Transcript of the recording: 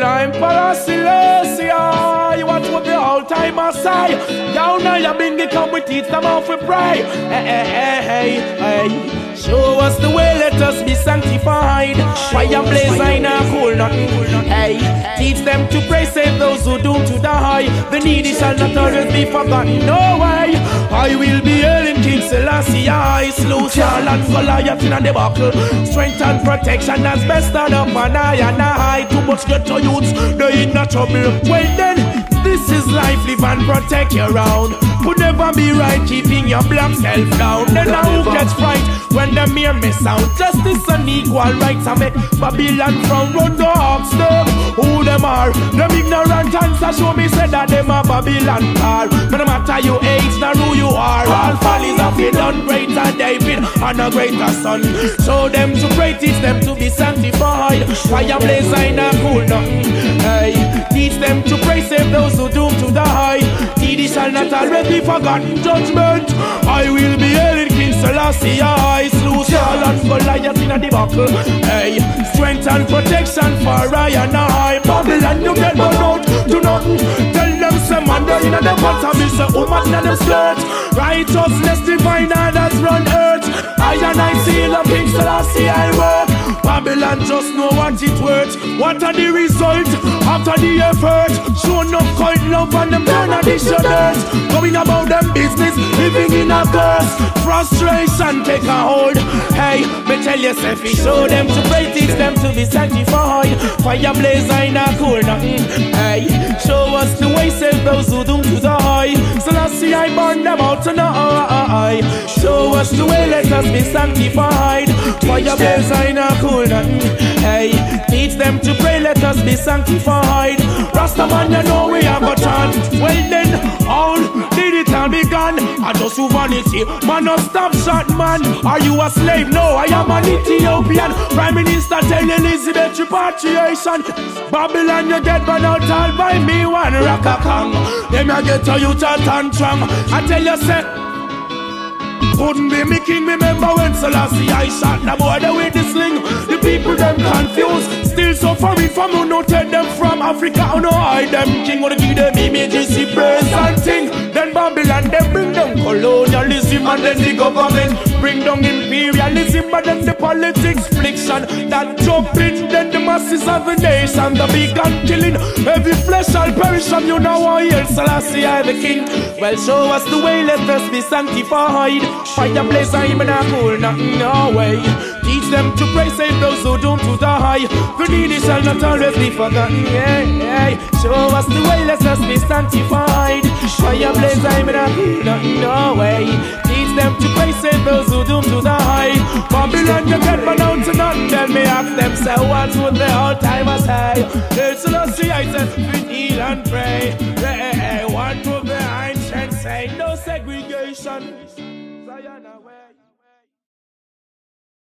I'm Selassie. You want to be all time Messiah. Down now you bring it, come we teach them how to pray. Hey. Show us the way, let us be sanctified. Fire blaze, I know cool nothing. Hey, teach them to pray, save those who doomed to die. The needy shall not always be forgotten. No way. I will be hailing King Selassie. I slew Saul and Goliath in a debacle. Strength and protection as best done up and I. Too much ghetto youths, they in no trouble. Well then, this is life, live and protect your round. Could never be right, keeping your black self down. Then now who gets fright when them hear me sound? Justice and equal rights, I make Babylon from run the ox them. Who them are? Them ignorant answer show me say that them a Babylon car. But no matter your age, nor who you are, all follies of it done greater David and a greater son. Show them to pray, teach them to be sanctified. Fire blaze, I not cool nothing. Hey, teach them to pray, save those who doomed to die. Needy shall not always be forgotten. Judgment, I will be hailing King Selassie. I slew Saul and Goliath in a debacle. Hey, strength and protection for I and I. Babylon, you get burned out to nothing. Tell them some man they in the bottom is a woman in the skirt. Righteousness divine and that's run earth. I and I seal of King Selassie I work. Babylon just know what it worth. What are the results after the effort? Show enough coin love and them burn addition dirt. Going about them business, living in a curse. Frustration take a hold. Hey, me tell yourself, show them to pray, teach them to be sanctified. Fire blaze, I not cool nothing. Hey, show us the way, save those who doomed to die. Selassie, I burn them out tonight. Show us the way, let us be sanctified. Fire blaze, I not cool nothing. Hey, teach them to pray, let us be sanctified. Rastaman, you know we have a chant. Well then, all did it all begun. I just vanity, man, no stop shot, man. Are you a slave? No, I am an Ethiopian. Prime Minister tell Elizabeth repatriation. Babylon, you get burned out all by me, one rock-a-kong. Them I get a youth a tantrum. I tell you, say, couldn't be me king, remember when Selassie I shot the border with the sling. The people them confused, still suffering from who no take them from Africa. Who no hide them king, who give them images, see praise and thing. Then Babylon, they bring down colonialism and then the government bring down imperialism. But then the politics friction that jump in, then the masses of the nation, the big and killing. Every flesh shall perish and you know I hear Selassie I the king. Well, show us the way, let us be sanctified. Fire blaze, I'm in a cool, nothing, no way. Teach them to pray, save those who doomed to die. The needy shall not always be forgotten, yeah. Show us the way, let us be sanctified. Fire blaze, I'm in a cool, nothing, no way. Teach them to pray, save those who doomed to die. Babylon, you get burned out to nothing. Tell me, ask them, say, what would the old timers say? There's Selassie, I said, we kneel and pray. Hey, what would the ancient say? No segregation. Zion away.